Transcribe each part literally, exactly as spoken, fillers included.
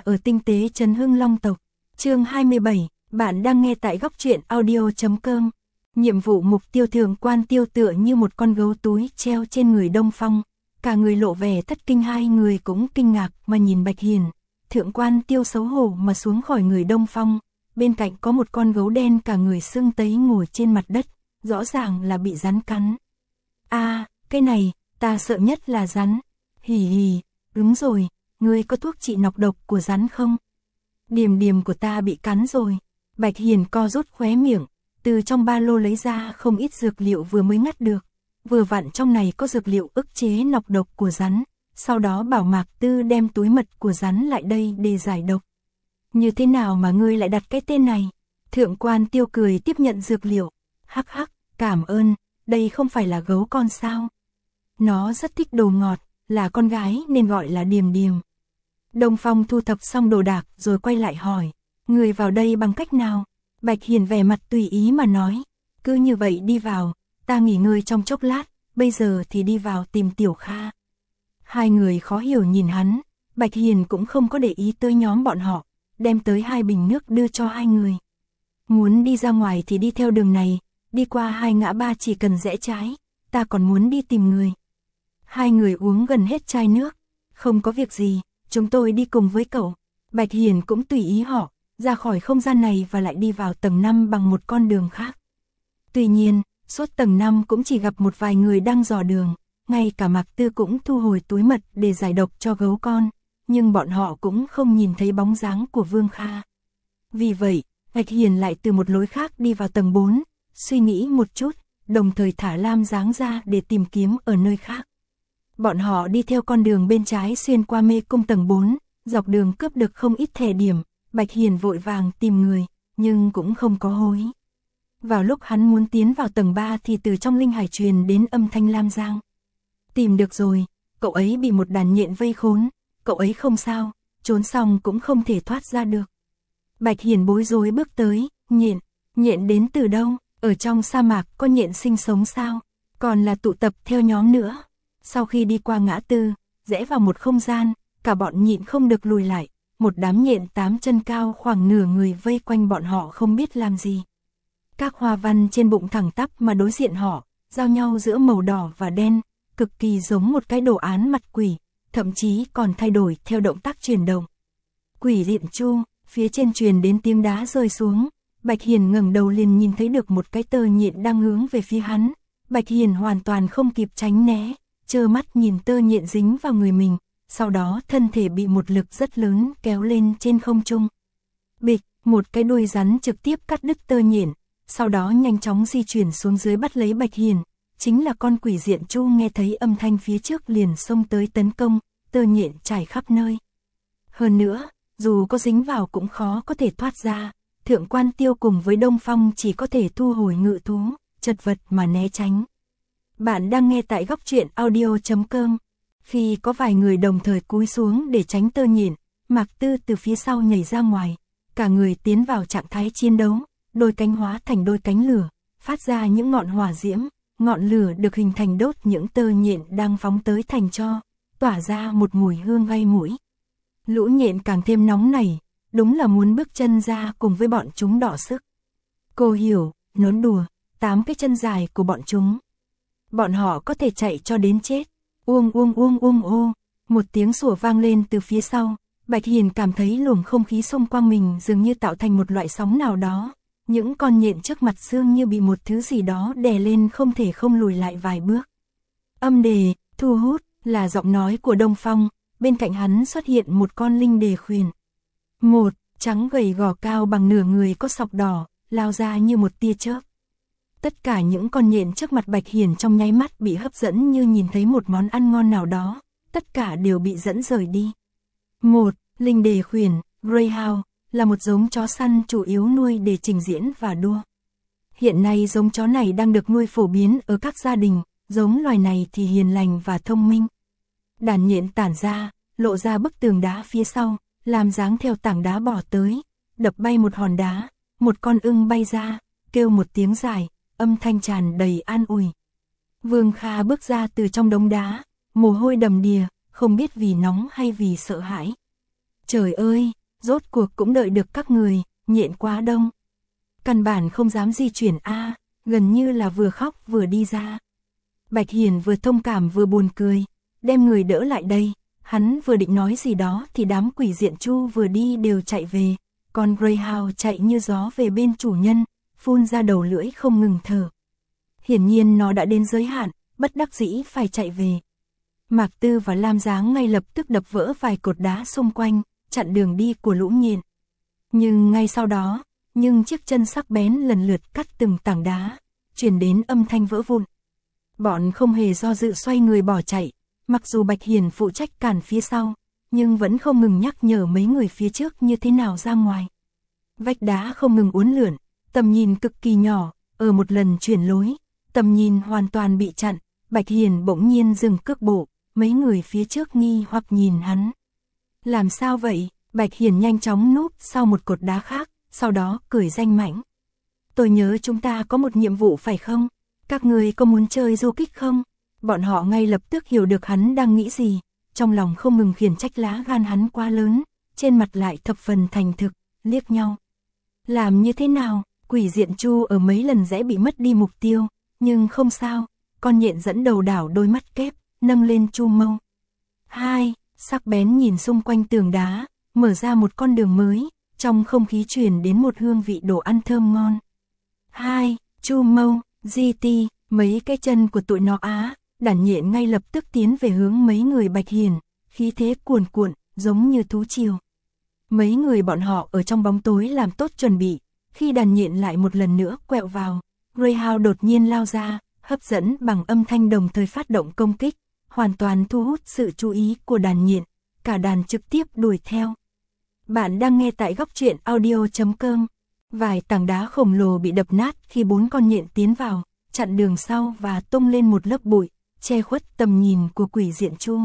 ở tinh tế Trấn Hưng Long tộc. Chương hai mươi bảy, bạn đang nghe tại góc truyện audio chấm com. Nhiệm vụ mục tiêu Thượng Quan Tiêu tựa như một con gấu túi treo trên người Đông Phong, cả người lộ vẻ thất kinh, hai người cũng kinh ngạc mà nhìn Bạch Hiền. Thượng Quan Tiêu xấu hổ mà xuống khỏi người Đông Phong, bên cạnh có một con gấu đen cả người sưng tấy ngồi trên mặt đất, rõ ràng là bị rắn cắn. A, à, cái này, ta sợ nhất là rắn. Hì hì, đúng rồi, ngươi có thuốc trị nọc độc của rắn không? Điềm điềm của ta bị cắn rồi. Bạch Hiền co rút khóe miệng, từ trong ba lô lấy ra không ít dược liệu vừa mới ngắt được. Vừa vặn trong này có dược liệu ức chế nọc độc của rắn, sau đó bảo Mạc Tư đem túi mật của rắn lại đây để giải độc. Như thế nào mà ngươi lại đặt cái tên này? Thượng Quan Tiêu cười tiếp nhận dược liệu. Hắc hắc, cảm ơn, đây không phải là gấu con sao? Nó rất thích đồ ngọt, là con gái nên gọi là Điềm Điềm. Đông Phong thu thập xong đồ đạc rồi quay lại hỏi, người vào đây bằng cách nào? Bạch Hiền vẻ mặt tùy ý mà nói, cứ như vậy đi vào, ta nghỉ ngơi trong chốc lát, bây giờ thì đi vào tìm Tiểu Kha. Hai người khó hiểu nhìn hắn, Bạch Hiền cũng không có để ý tới nhóm bọn họ, đem tới hai bình nước đưa cho hai người. Muốn đi ra ngoài thì đi theo đường này, đi qua hai ngã ba chỉ cần rẽ trái, ta còn muốn đi tìm người. Hai người uống gần hết chai nước, không có việc gì, chúng tôi đi cùng với cậu. Bạch Hiền cũng tùy ý họ, ra khỏi không gian này và lại đi vào tầng năm bằng một con đường khác. Tuy nhiên, suốt tầng năm cũng chỉ gặp một vài người đang dò đường, ngay cả Mạc Tư cũng thu hồi túi mật để giải độc cho gấu con, nhưng bọn họ cũng không nhìn thấy bóng dáng của Vương Kha. Vì vậy, Bạch Hiền lại từ một lối khác đi vào tầng bốn, suy nghĩ một chút, đồng thời thả lam dáng ra để tìm kiếm ở nơi khác. Bọn họ đi theo con đường bên trái xuyên qua mê cung tầng bốn, dọc đường cướp được không ít thẻ điểm, Bạch Hiền vội vàng tìm người, nhưng cũng không có hối. Vào lúc hắn muốn tiến vào tầng ba thì từ trong linh hải truyền đến âm thanh lam giang. Tìm được rồi, cậu ấy bị một đàn nhện vây khốn, cậu ấy không sao, trốn xong cũng không thể thoát ra được. Bạch Hiền bối rối bước tới, nhện, nhện đến từ đâu, ở trong sa mạc có nhện sinh sống sao, còn là tụ tập theo nhóm nữa. Sau khi đi qua ngã tư, rẽ vào một không gian, cả bọn nhịn không được lùi lại, một đám nhện tám chân cao khoảng nửa người vây quanh bọn họ không biết làm gì. Các hoa văn trên bụng thẳng tắp mà đối diện họ, giao nhau giữa màu đỏ và đen, cực kỳ giống một cái đồ án mặt quỷ, thậm chí còn thay đổi theo động tác chuyển động. Quỷ Diện Chu, phía trên truyền đến tiếng đá rơi xuống, Bạch Hiền ngẩng đầu liền nhìn thấy được một cái tơ nhện đang hướng về phía hắn. Bạch Hiền hoàn toàn không kịp tránh né, trơ mắt nhìn tơ nhện dính vào người mình, sau đó thân thể bị một lực rất lớn kéo lên trên không trung. Bịch, một cái đuôi rắn trực tiếp cắt đứt tơ nhện, sau đó nhanh chóng di chuyển xuống dưới bắt lấy Bạch Hiền. Chính là con Quỷ Diện Chu nghe thấy âm thanh phía trước liền xông tới tấn công, tơ nhện trải khắp nơi. Hơn nữa, dù có dính vào cũng khó có thể thoát ra, Thượng Quan Tiêu cùng với Đông Phong chỉ có thể thu hồi ngự thú, chật vật mà né tránh. Bạn đang nghe tại góc truyện audio chấm com. Khi có vài người đồng thời cúi xuống để tránh tơ nhện, Mạc Tư từ phía sau nhảy ra ngoài, cả người tiến vào trạng thái chiến đấu, đôi cánh hóa thành đôi cánh lửa, phát ra những ngọn hỏa diễm, ngọn lửa được hình thành đốt những tơ nhện đang phóng tới thành tro, tỏa ra một mùi hương gây mũi. Lũ nhện càng thêm nóng nảy, đúng là muốn bước chân ra cùng với bọn chúng đọ sức. Cô hiểu, nón đùa, tám cái chân dài của bọn chúng. Bọn họ có thể chạy cho đến chết. Uông uông uông uông ô, một tiếng sủa vang lên từ phía sau, Bạch Hiền cảm thấy luồng không khí xung quanh mình dường như tạo thành một loại sóng nào đó. Những con nhện trước mặt dường như bị một thứ gì đó đè lên không thể không lùi lại vài bước. Âm đề, thu hút, là giọng nói của Đông Phong, bên cạnh hắn xuất hiện một con linh đề khuyển. Một, trắng gầy gò cao bằng nửa người có sọc đỏ, lao ra như một tia chớp. Tất cả những con nhện trước mặt Bạch Hiền trong nháy mắt bị hấp dẫn như nhìn thấy một món ăn ngon nào đó, tất cả đều bị dẫn rời đi. Một, linh đề khuyển, Greyhound, là một giống chó săn chủ yếu nuôi để trình diễn và đua. Hiện nay giống chó này đang được nuôi phổ biến ở các gia đình, giống loài này thì hiền lành và thông minh. Đàn nhện tản ra, lộ ra bức tường đá phía sau, làm dáng theo tảng đá bỏ tới, đập bay một hòn đá, một con ưng bay ra, kêu một tiếng dài, âm thanh tràn đầy an ủi. Vương Kha bước ra từ trong đống đá, mồ hôi đầm đìa, không biết vì nóng hay vì sợ hãi. Trời ơi, rốt cuộc cũng đợi được các người, nhện quá đông. Căn bản không dám di chuyển a, gần như là vừa khóc vừa đi ra. Bạch Hiền vừa thông cảm vừa buồn cười, đem người đỡ lại đây, hắn vừa định nói gì đó thì đám quỷ diện chu vừa đi đều chạy về, còn Greyhound chạy như gió về bên chủ nhân, phun ra đầu lưỡi không ngừng thở. Hiển nhiên nó đã đến giới hạn, bất đắc dĩ phải chạy về. Mạc Tư và Lam Giáng ngay lập tức đập vỡ vài cột đá xung quanh, chặn đường đi của lũ nhện. Nhưng ngay sau đó, nhưng chiếc chân sắc bén lần lượt cắt từng tảng đá, truyền đến âm thanh vỡ vụn. Bọn không hề do dự xoay người bỏ chạy, mặc dù Bạch Hiền phụ trách cản phía sau, nhưng vẫn không ngừng nhắc nhở mấy người phía trước như thế nào ra ngoài. Vách đá không ngừng uốn lượn, tầm nhìn cực kỳ nhỏ, ở một lần chuyển lối, tầm nhìn hoàn toàn bị chặn, Bạch Hiền bỗng nhiên dừng cước bộ, mấy người phía trước nghi hoặc nhìn hắn. Làm sao vậy? Bạch Hiền nhanh chóng núp sau một cột đá khác, sau đó cười danh mãnh. Tôi nhớ chúng ta có một nhiệm vụ phải không? Các người có muốn chơi du kích không? Bọn họ ngay lập tức hiểu được hắn đang nghĩ gì, trong lòng không ngừng khiển trách lá gan hắn quá lớn, trên mặt lại thập phần thành thực, liếc nhau. Làm như thế nào? Quỷ diện chu ở mấy lần dễ bị mất đi mục tiêu, nhưng không sao, con nhện dẫn đầu đảo đôi mắt kép, nâng lên chu mâu. Hai, sắc bén nhìn xung quanh tường đá, mở ra một con đường mới, trong không khí truyền đến một hương vị đồ ăn thơm ngon. Hai, chu mâu, giê tê, mấy cái chân của tụi nó á, đàn nhện ngay lập tức tiến về hướng mấy người Bạch Hiền, khí thế cuồn cuộn, giống như thú triều. Mấy người bọn họ ở trong bóng tối làm tốt chuẩn bị, khi đàn nhện lại một lần nữa quẹo vào, Greyhound đột nhiên lao ra, hấp dẫn bằng âm thanh đồng thời phát động công kích, hoàn toàn thu hút sự chú ý của đàn nhện, cả đàn trực tiếp đuổi theo. Bạn đang nghe tại góc truyện audio chấm com. Vài tảng đá khổng lồ bị đập nát khi bốn con nhện tiến vào, chặn đường sau và tung lên một lớp bụi, che khuất tầm nhìn của quỷ diện chu.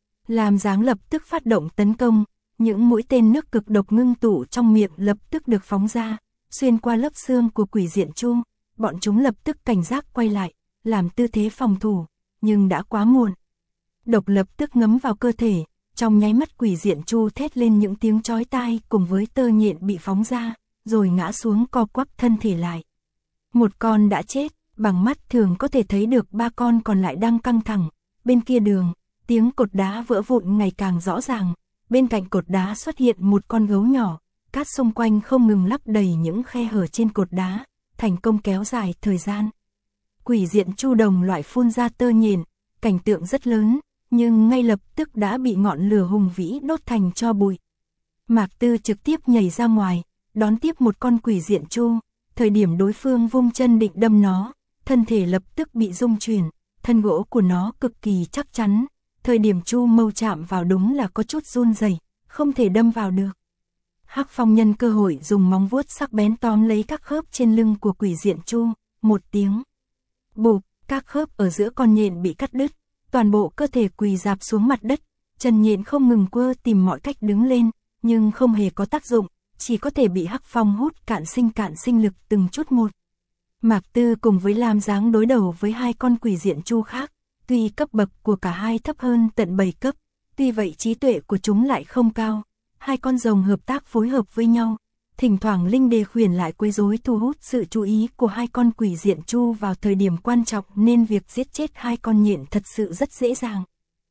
Lam Giáng lập tức phát động tấn công, những mũi tên nước cực độc ngưng tụ trong miệng lập tức được phóng ra, xuyên qua lớp xương của quỷ diện chu, bọn chúng lập tức cảnh giác quay lại, làm tư thế phòng thủ, nhưng đã quá muộn. Độc lập tức ngấm vào cơ thể, trong nháy mắt quỷ diện chu thét lên những tiếng chói tai cùng với tơ nhện bị phóng ra, rồi ngã xuống co quắp thân thể lại. Một con đã chết, bằng mắt thường có thể thấy được ba con còn lại đang căng thẳng, bên kia đường, tiếng cột đá vỡ vụn ngày càng rõ ràng, bên cạnh cột đá xuất hiện một con gấu nhỏ, cát xung quanh không ngừng lấp đầy những khe hở trên cột đá, thành công kéo dài thời gian. Quỷ diện chu đồng loại phun ra tơ nhện, cảnh tượng rất lớn, nhưng ngay lập tức đã bị ngọn lửa hùng vĩ đốt thành tro bụi. Mạc Tư trực tiếp nhảy ra ngoài, đón tiếp một con quỷ diện chu, thời điểm đối phương vung chân định đâm nó, thân thể lập tức bị rung chuyển, thân gỗ của nó cực kỳ chắc chắn, thời điểm chu mâu chạm vào đúng là có chút run rẩy, không thể đâm vào được. Hắc Phong nhân cơ hội dùng móng vuốt sắc bén tóm lấy các khớp trên lưng của quỷ diện chu, một tiếng. Bụp, các khớp ở giữa con nhện bị cắt đứt, toàn bộ cơ thể quỳ rạp xuống mặt đất, chân nhện không ngừng quơ tìm mọi cách đứng lên, nhưng không hề có tác dụng, chỉ có thể bị Hắc Phong hút cạn sinh cạn sinh lực từng chút một. Mạc Tư cùng với Lam Giáng đối đầu với hai con quỷ diện chu khác, tuy cấp bậc của cả hai thấp hơn tận bảy cấp, tuy vậy trí tuệ của chúng lại không cao. Hai con rồng hợp tác phối hợp với nhau, thỉnh thoảng linh đề khuyển lại quấy rối thu hút sự chú ý của hai con quỷ diện chu vào thời điểm quan trọng nên việc giết chết hai con nhện thật sự rất dễ dàng.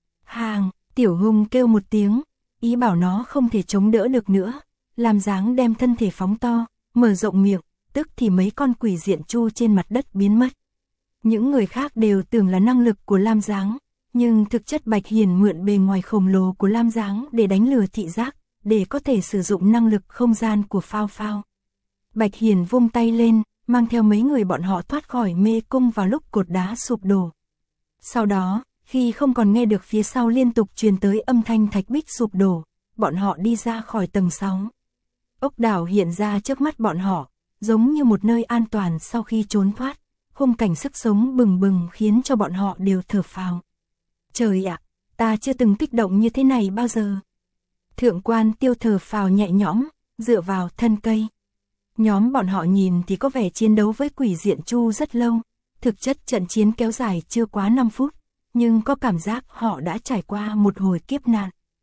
Hàng, Tiểu Hùng kêu một tiếng, ý bảo nó không thể chống đỡ được nữa, Lam Giáng đem thân thể phóng to, mở rộng miệng, tức thì mấy con quỷ diện chu trên mặt đất biến mất. Những người khác đều tưởng là năng lực của Lam Giáng, nhưng thực chất Bạch Hiền mượn bề ngoài khổng lồ của Lam Giáng để đánh lừa thị giác, để có thể sử dụng năng lực không gian của Phao Phao. Bạch Hiền vung tay lên, mang theo mấy người bọn họ thoát khỏi mê cung vào lúc cột đá sụp đổ. Sau đó, khi không còn nghe được phía sau liên tục truyền tới âm thanh thạch bích sụp đổ, bọn họ đi ra khỏi tầng sáu. Ốc đảo hiện ra trước mắt bọn họ, giống như một nơi an toàn sau khi trốn thoát, khung cảnh sức sống bừng bừng khiến cho bọn họ đều thở phào. Trời ạ, ta chưa từng kích động như thế này bao giờ. Thượng quan Tiêu thở phào nhẹ nhõm, dựa vào thân cây. Nhóm bọn họ nhìn thì có vẻ chiến đấu với quỷ diện chu rất lâu, thực chất trận chiến kéo dài chưa quá năm phút, nhưng có cảm giác họ đã trải qua một hồi kiếp nạn.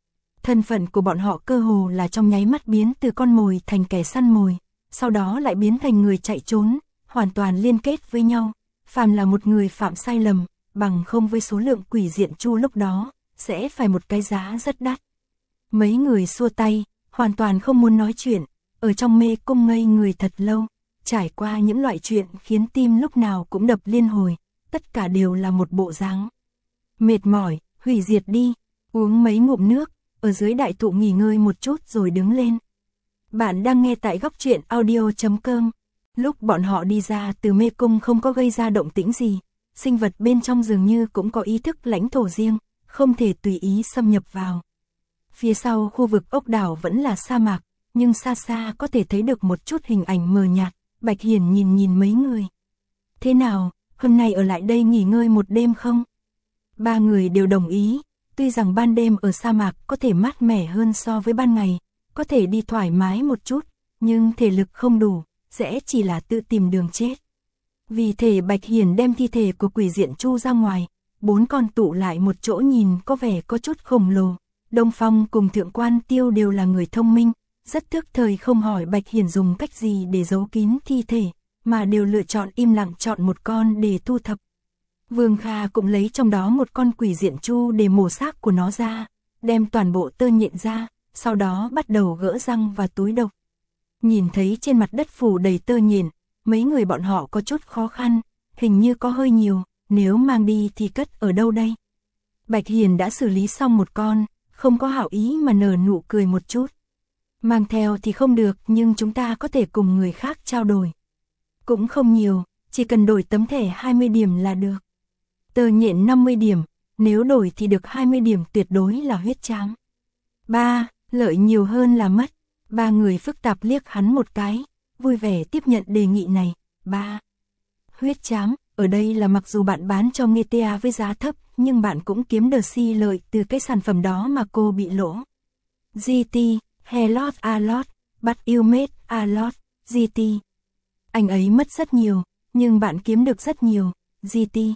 Thân phận của bọn họ cơ hồ là trong nháy mắt biến từ con mồi thành kẻ săn mồi, sau đó lại biến thành người chạy trốn, hoàn toàn liên kết với nhau. Phàm là một người phạm sai lầm, bằng không với số lượng quỷ diện chu lúc đó, sẽ phải một cái giá rất đắt. Mấy người xua tay, hoàn toàn không muốn nói chuyện, ở trong mê cung ngây người thật lâu, trải qua những loại chuyện khiến tim lúc nào cũng đập liên hồi, tất cả đều là một bộ dáng mệt mỏi, hủy diệt đi, uống mấy ngụm nước, ở dưới đại thụ nghỉ ngơi một chút rồi đứng lên. Bạn đang nghe tại góc truyện audio chấm com. Lúc bọn họ đi ra từ mê cung không có gây ra động tĩnh gì, sinh vật bên trong dường như cũng có ý thức lãnh thổ riêng, không thể tùy ý xâm nhập vào. Phía sau khu vực ốc đảo vẫn là sa mạc, nhưng xa xa có thể thấy được một chút hình ảnh mờ nhạt. Bạch Hiển nhìn nhìn mấy người. Thế nào, hôm nay ở lại đây nghỉ ngơi một đêm không? Ba người đều đồng ý, tuy rằng ban đêm ở sa mạc có thể mát mẻ hơn so với ban ngày, có thể đi thoải mái một chút, nhưng thể lực không đủ, sẽ chỉ là tự tìm đường chết. Vì thể Bạch Hiển đem thi thể của quỷ diện chu ra ngoài, bốn con tụ lại một chỗ nhìn có vẻ có chút khổng lồ. Đông Phong cùng Thượng Quan Tiêu đều là người thông minh, rất thức thời không hỏi Bạch Hiển dùng cách gì để giấu kín thi thể, mà đều lựa chọn im lặng chọn một con để thu thập. Vương Kha cũng lấy trong đó một con quỷ diện chu để mổ xác của nó ra, đem toàn bộ tơ nhện ra, sau đó bắt đầu gỡ răng và túi độc. Nhìn thấy trên mặt đất phủ đầy tơ nhện, mấy người bọn họ có chút khó khăn, hình như có hơi nhiều, nếu mang đi thì cất ở đâu đây? Bạch Hiển đã xử lý xong một con, không có hảo ý mà nở nụ cười một chút. Mang theo thì không được, nhưng chúng ta có thể cùng người khác trao đổi. Cũng không nhiều, chỉ cần đổi tấm thẻ hai mươi điểm là được. Tơ nhện năm mươi điểm, nếu đổi thì được hai mươi điểm, tuyệt đối là huyết trám. Ba, lợi nhiều hơn là mất. Ba người phức tạp liếc hắn một cái, vui vẻ tiếp nhận đề nghị này. Ba, huyết trám, ở đây là mặc dù bạn bán cho giê tê a với giá thấp, nhưng bạn cũng kiếm được si lợi từ cái sản phẩm đó mà cô bị lỗ. giê tê, a lot a lot, but you made a lot, giê tê. Anh ấy mất rất nhiều, nhưng bạn kiếm được rất nhiều, giê tê.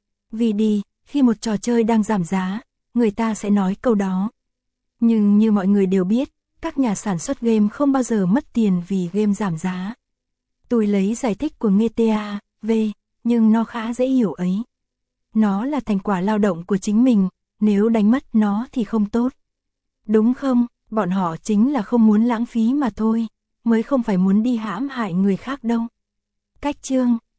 Vì đi, khi một trò chơi đang giảm giá, người ta sẽ nói câu đó. Nhưng như mọi người đều biết, các nhà sản xuất game không bao giờ mất tiền vì game giảm giá. Tôi lấy giải thích của giê tê a, V, nhưng nó khá dễ hiểu ấy. Nó là thành quả lao động của chính mình, nếu đánh mất nó thì không tốt. Đúng không, bọn họ chính là không muốn lãng phí mà thôi, mới không phải muốn đi hãm hại người khác đâu. Cách chương